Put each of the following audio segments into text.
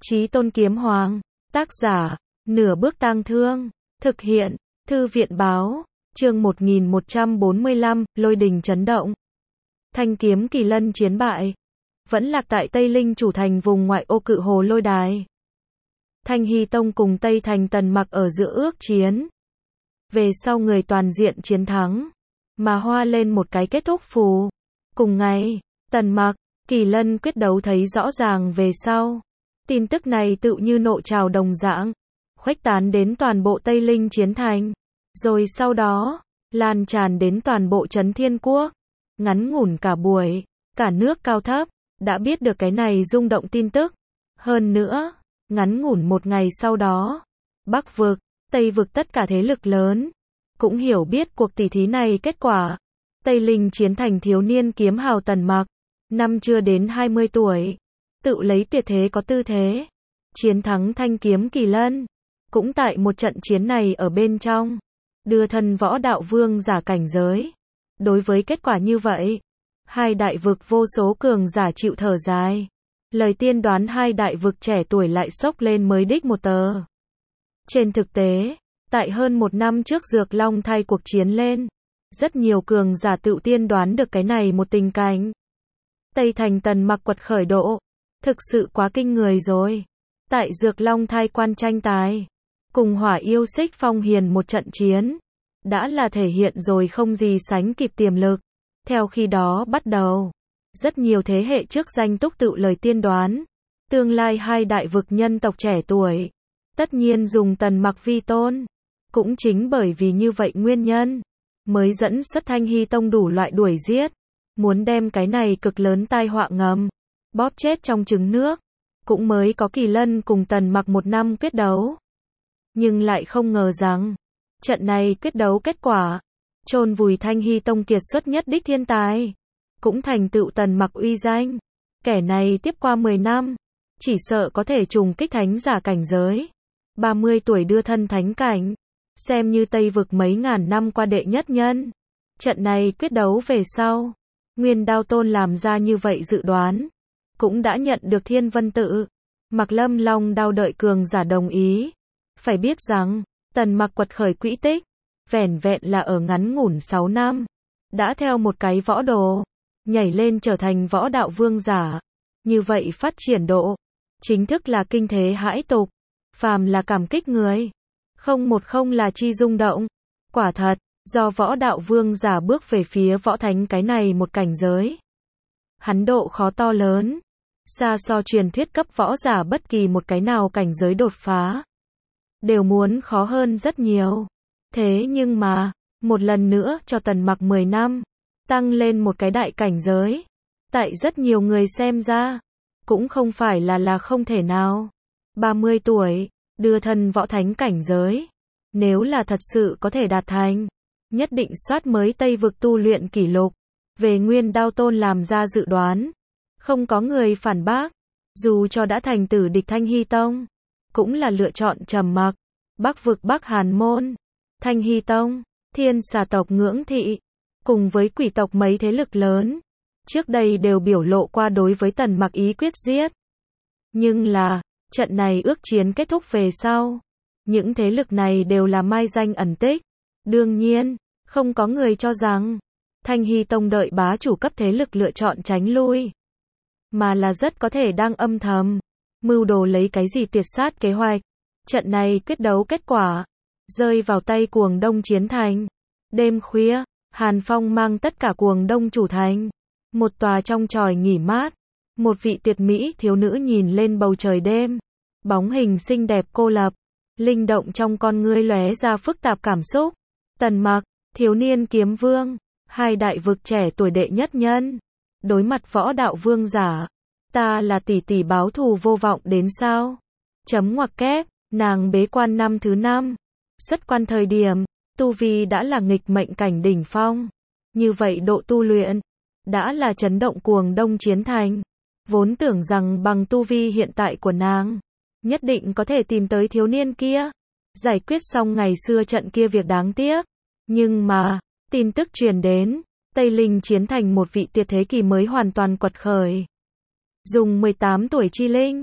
Chí Tôn Kiếm Hoàng, tác giả, Nửa Bước Tang Thương, thực hiện, Thư viện báo, chương 1145, lôi đình chấn động. Thanh kiếm Kỳ Lân chiến bại, vẫn lạc tại Tây Linh chủ thành vùng ngoại ô Cự Hồ Lôi Đài. Thanh Hy Tông cùng Tây Thành Tần Mặc ở giữa ước chiến. Về sau người toàn diện chiến thắng, mà hoa lên một cái kết thúc phù. Cùng ngày, Tần Mặc, Kỳ Lân quyết đấu thấy rõ ràng về sau. Tin tức này tựu như nộ trào đồng dạng, khuếch tán đến toàn bộ Tây Linh chiến thành. Rồi sau đó, lan tràn đến toàn bộ Trấn Thiên Quốc. Ngắn ngủn cả buổi, cả nước cao thấp, đã biết được cái này rung động tin tức. Hơn nữa, ngắn ngủn một ngày sau đó, Bắc vực, Tây vực tất cả thế lực lớn, cũng hiểu biết cuộc tỷ thí này kết quả. Tây Linh chiến thành thiếu niên kiếm hào Tần Mặc, năm chưa đến 20 tuổi, tự lấy tuyệt thế có tư thế, chiến thắng thanh kiếm Kỳ Lân. Cũng tại một trận chiến này ở bên trong, đưa thân võ đạo vương giả cảnh giới. Đối với kết quả như vậy, hai đại vực vô số cường giả chịu thở dài. Lời tiên đoán hai đại vực trẻ tuổi lại sốc lên mới đích một tờ. Trên thực tế, tại hơn một năm trước Dược Long thay cuộc chiến lên, rất nhiều cường giả tự tiên đoán được cái này một tình cảnh. Tây Thành Tần Mặc quật khởi độ, thực sự quá kinh người rồi. Tại Dược Long thai quan tranh tài, cùng Hỏa Yêu Xích Phong Hiền một trận chiến, đã là thể hiện rồi không gì sánh kịp tiềm lực. Theo khi đó bắt đầu, rất nhiều thế hệ trước danh túc tự lời tiên đoán, tương lai hai đại vực nhân tộc trẻ tuổi, tất nhiên dùng Tần Mặc vi tôn. Cũng chính bởi vì như vậy nguyên nhân, mới dẫn xuất Thanh Hy Tông đủ loại đuổi giết, muốn đem cái này cực lớn tai họa ngầm, bóp chết trong trứng nước. Cũng mới có Kỳ Lân cùng Tần Mặc một năm quyết đấu. Nhưng lại không ngờ rằng, trận này quyết đấu kết quả, chôn vùi Thanh Hy Tông kiệt xuất nhất đích thiên tài, cũng thành tựu Tần Mặc uy danh. Kẻ này tiếp qua 10 năm, chỉ sợ có thể trùng kích thánh giả cảnh giới. 30 tuổi đưa thân thánh cảnh, xem như Tây vực mấy ngàn năm qua đệ nhất nhân. Trận này quyết đấu về sau, Nguyên Đao Tôn làm ra như vậy dự đoán, cũng đã nhận được Thiên Vân Tự, Mặc Lâm Long Đao đợi cường giả đồng ý. Phải biết rằng, Tần Mặc quật khởi quỹ tích, vẻn vẹn là ở ngắn ngủn 6 năm, đã theo một cái võ đồ, nhảy lên trở thành võ đạo vương giả. Như vậy phát triển độ, chính thức là kinh thế hãi tục, phàm là cảm kích người. Không là chi rung động. Quả thật, do võ đạo vương giả bước về phía võ thánh cái này một cảnh giới. Hắn độ khó to lớn, xa so truyền thuyết cấp võ giả bất kỳ một cái nào cảnh giới đột phá, đều muốn khó hơn rất nhiều. Thế nhưng mà, một lần nữa cho Tần Mặc 10 năm, tăng lên một cái đại cảnh giới. Tại rất nhiều người xem ra, cũng không phải là không thể nào. 30 tuổi, đưa thân võ thánh cảnh giới. Nếu là thật sự có thể đạt thành, nhất định soát mới Tây vực tu luyện kỷ lục. Về Nguyên Đao Tôn làm ra dự đoán, không có người phản bác. Dù cho đã thành tử địch Thanh Hy Tông, cũng là lựa chọn trầm mặc. Bắc vực Bắc Hàn Môn, Thanh Hy Tông, Thiên Xà tộc Ngưỡng Thị, cùng với quỷ tộc mấy thế lực lớn, trước đây đều biểu lộ qua đối với Tần Mặc ý quyết giết. Nhưng là, trận này ước chiến kết thúc về sau, những thế lực này đều là mai danh ẩn tích. Đương nhiên, không có người cho rằng Thanh Hy Tông đợi bá chủ cấp thế lực lựa chọn tránh lui, mà là rất có thể đang âm thầm mưu đồ lấy cái gì tuyệt sát kế hoạch. Trận này quyết đấu kết quả, rơi vào tay Cuồng Đông chiến thành. Đêm khuya, Hàn Phong mang tất cả Cuồng Đông chủ thành, một tòa trong chòi nghỉ mát. Một vị tuyệt mỹ thiếu nữ nhìn lên bầu trời đêm, bóng hình xinh đẹp cô lập, linh động trong con ngươi lóe ra phức tạp cảm xúc. Tần Mặc, thiếu niên kiếm vương, hai đại vực trẻ tuổi đệ nhất nhân, đối mặt võ đạo vương giả, ta là tỷ tỷ báo thù vô vọng đến sao? Chấm ngoặc kép, nàng bế quan năm thứ 5, xuất quan thời điểm, tu vi đã là nghịch mệnh cảnh đỉnh phong. Như vậy độ tu luyện, đã là chấn động Cuồng Đông chiến thành. Vốn tưởng rằng bằng tu vi hiện tại của nàng, nhất định có thể tìm tới thiếu niên kia, giải quyết xong ngày xưa trận kia việc đáng tiếc. Nhưng mà, tin tức truyền đến, Tây Linh chiến thành một vị tuyệt thế kỳ mới hoàn toàn quật khởi. Dùng 18 tuổi chi linh,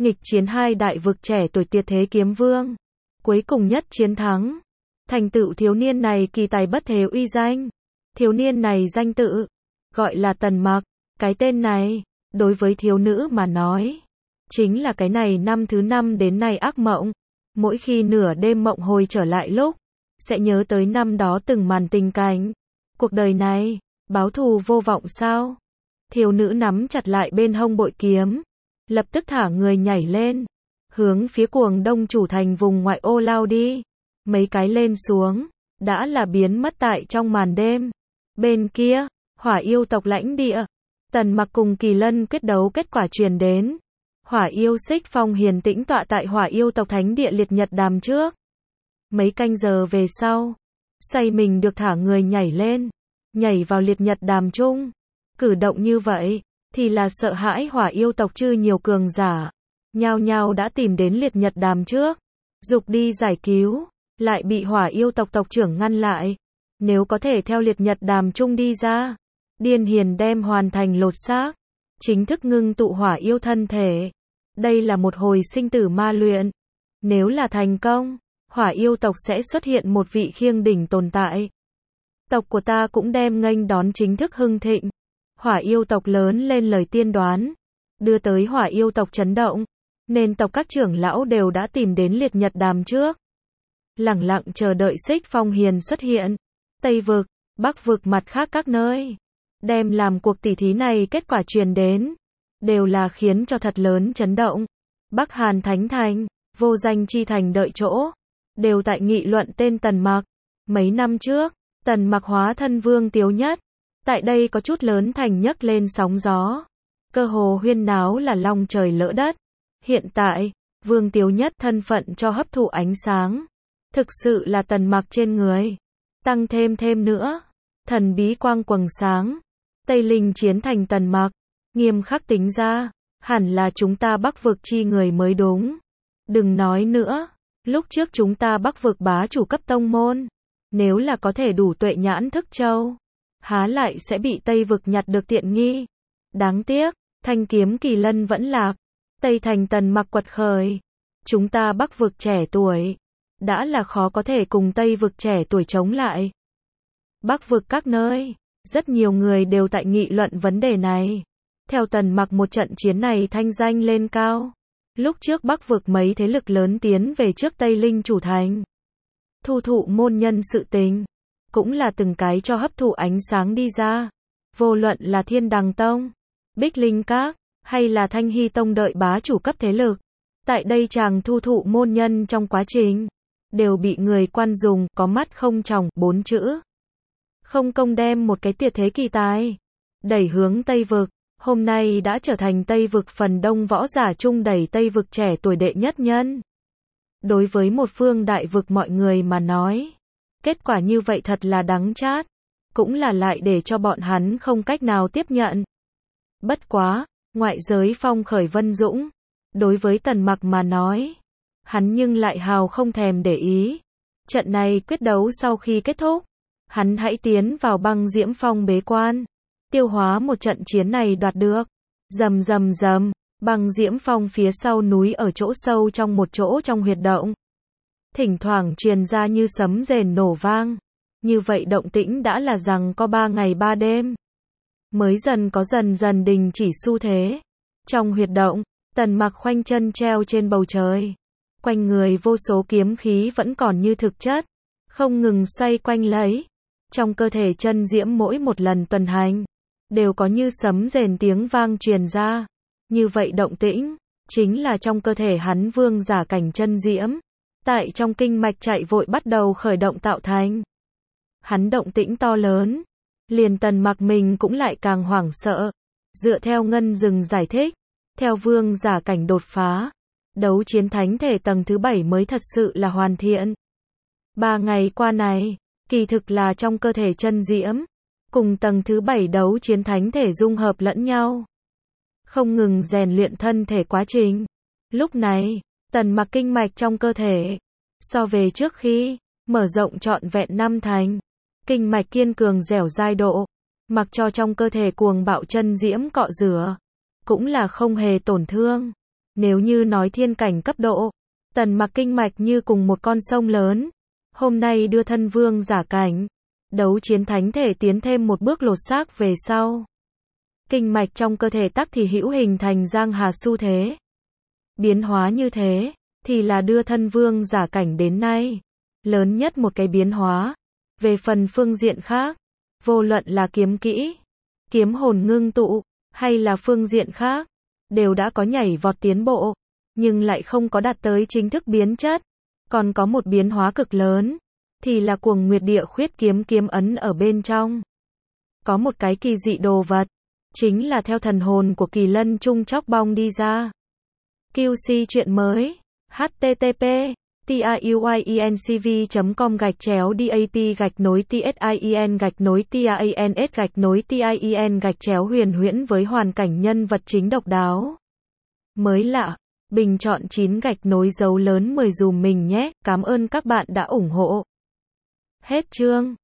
nghịch chiến hai đại vực trẻ tuổi tuyệt thế kiếm vương. Cuối cùng nhất chiến thắng. Thành tựu thiếu niên này kỳ tài bất thế uy danh. Thiếu niên này danh tự, gọi là Tần Mặc. Cái tên này, đối với thiếu nữ mà nói, chính là cái này năm thứ 5 đến nay ác mộng. Mỗi khi nửa đêm mộng hồi trở lại lúc, sẽ nhớ tới năm đó từng màn tình cảnh. Cuộc đời này, báo thù vô vọng sao? Thiếu nữ nắm chặt lại bên hông bội kiếm, lập tức thả người nhảy lên, hướng phía Cuồng Đông chủ thành vùng ngoại ô lao đi. Mấy cái lên xuống, đã là biến mất tại trong màn đêm. Bên kia, Hỏa yêu tộc lãnh địa, Tần Mặc cùng Kỳ Lân quyết đấu kết quả truyền đến. Hỏa yêu Xích Phong hiền tĩnh tọa tại Hỏa yêu tộc thánh địa liệt nhật đàm trước. Mấy canh giờ về sau, xoay mình được thả người nhảy lên, nhảy vào liệt nhật đàm chung. Cử động như vậy, thì là sợ hãi Hỏa yêu tộc chư nhiều cường giả. Nhao nhao đã tìm đến liệt nhật đàm trước, dục đi giải cứu, lại bị Hỏa yêu tộc tộc trưởng ngăn lại. Nếu có thể theo liệt nhật đàm chung đi ra, Điên Hiền đem hoàn thành lột xác, chính thức ngưng tụ hỏa yêu thân thể. Đây là một hồi sinh tử ma luyện. Nếu là thành công, hỏa yêu tộc sẽ xuất hiện một vị khiêng đỉnh tồn tại. Tộc của ta cũng đem nghênh đón chính thức hưng thịnh. Hỏa yêu tộc lớn lên lời tiên đoán, đưa tới hỏa yêu tộc chấn động, nên tộc các trưởng lão đều đã tìm đến liệt nhật đàm trước. Lẳng lặng chờ đợi Xích Phong hiền xuất hiện. Tây vực, Bắc vực mặt khác các nơi, đem làm cuộc tỷ thí này kết quả truyền đến, đều là khiến cho thật lớn chấn động. Bắc Hàn Thánh Thành, Vô Danh Chi Thành đợi chỗ, đều tại nghị luận tên Tần Mặc. Mấy năm trước, Tần Mặc hóa thân Vương Tiếu Nhất, tại đây có chút lớn thành nhấc lên sóng gió, cơ hồ huyên náo là long trời lỡ đất. Hiện tại, Vương Tiếu Nhất thân phận cho hấp thụ ánh sáng, thực sự là Tần Mặc trên người. Tăng thêm nữa, thần bí quang quầng sáng, Tây Linh chiến thành Tần Mặc, nghiêm khắc tính ra, hẳn là chúng ta Bắc vực chi người mới đúng. Đừng nói nữa, lúc trước chúng ta Bắc vực bá chủ cấp tông môn, nếu là có thể đủ tuệ nhãn thức châu, há lại sẽ bị Tây vực nhặt được tiện nghi. Đáng tiếc, thanh kiếm Kỳ Lân vẫn lạc, Tây thành Tần Mặc quật khởi. Chúng ta Bắc vực trẻ tuổi, đã là khó có thể cùng Tây vực trẻ tuổi chống lại. Bắc vực các nơi, rất nhiều người đều tại nghị luận vấn đề này. Theo Tần Mặc một trận chiến này thanh danh lên cao. Lúc trước Bắc vực mấy thế lực lớn tiến về trước Tây Linh chủ thành, thu thụ môn nhân sự tình, cũng là từng cái cho hấp thụ ánh sáng đi ra. Vô luận là Thiên Đằng Tông, Bích Linh Các, hay là Thanh Hy Tông đợi bá chủ cấp thế lực, tại đây chàng thu thụ môn nhân trong quá trình, đều bị người quan dùng có mắt không tròng 4 chữ. Không công đem một cái tuyệt thế kỳ tài đẩy hướng Tây vực, hôm nay đã trở thành Tây vực phần đông võ giả chung đẩy Tây vực trẻ tuổi đệ nhất nhân. Đối với một phương đại vực mọi người mà nói, kết quả như vậy thật là đắng chát, cũng là lại để cho bọn hắn không cách nào tiếp nhận. Bất quá, ngoại giới phong khởi vân dũng, đối với Tần Mặc mà nói, hắn nhưng lại hào không thèm để ý. Trận này quyết đấu sau khi kết thúc, hắn hãy tiến vào Băng Diễm Phong bế quan, tiêu hóa một trận chiến này đoạt được. Rầm rầm rầm, Băng Diễm Phong phía sau núi ở chỗ sâu trong một chỗ trong huyệt động, thỉnh thoảng truyền ra như sấm rền nổ vang. Như vậy động tĩnh đã là rằng có 3 ngày 3 đêm, mới dần có dần đình chỉ xu thế. Trong huyệt động, Tần Mặc khoanh chân treo trên bầu trời, quanh người vô số kiếm khí vẫn còn như thực chất, không ngừng xoay quanh lấy. Trong cơ thể chân diễm mỗi một lần tuần hành, đều có như sấm rền tiếng vang truyền ra. Như vậy động tĩnh, chính là trong cơ thể hắn vương giả cảnh chân diễm, tại trong kinh mạch chạy vội bắt đầu khởi động tạo thành. Hắn động tĩnh to lớn, liền Tần Mặc mình cũng lại càng hoảng sợ. Dựa theo Ngân Dừng giải thích, theo vương giả cảnh đột phá, đấu chiến thánh thể tầng thứ 7 mới thật sự là hoàn thiện. 3 ngày qua này, kỳ thực là trong cơ thể chân diễm, cùng tầng thứ 7 đấu chiến thánh thể dung hợp lẫn nhau, không ngừng rèn luyện thân thể quá trình. Lúc này, Tần Mặc kinh mạch trong cơ thể, so về trước khi mở rộng trọn vẹn 5 thành, kinh mạch kiên cường dẻo dai độ, mặc cho trong cơ thể cuồng bạo chân diễm cọ rửa, cũng là không hề tổn thương. Nếu như nói thiên cảnh cấp độ, Tần Mặc kinh mạch như cùng một con sông lớn. Hôm nay đưa thân vương giả cảnh, đấu chiến thánh thể tiến thêm một bước lột xác về sau. Kinh mạch trong cơ thể tắc thì hữu hình thành giang hà xu thế. Biến hóa như thế, thì là đưa thân vương giả cảnh đến nay. Lớn nhất một cái biến hóa. Về phần phương diện khác, vô luận là kiếm kỹ, kiếm hồn ngưng tụ, hay là phương diện khác, đều đã có nhảy vọt tiến bộ, nhưng lại không có đạt tới chính thức biến chất. Còn có một biến hóa cực lớn, thì là Cuồng Nguyệt Địa Khuyết kiếm kiếm ấn ở bên trong. Có một cái kỳ dị đồ vật, chính là theo thần hồn của Kỳ Lân Trung chóc bong đi ra. QC chuyện mới, http tiuyenCV.com/dap-tin-TIEN-TIANS-TIEN huyền huyễn với hoàn cảnh nhân vật chính độc đáo. Mới lạ, bình chọn 9 dấu lớn 10 dùm mình nhé, cảm ơn các bạn đã ủng hộ. Hết chương.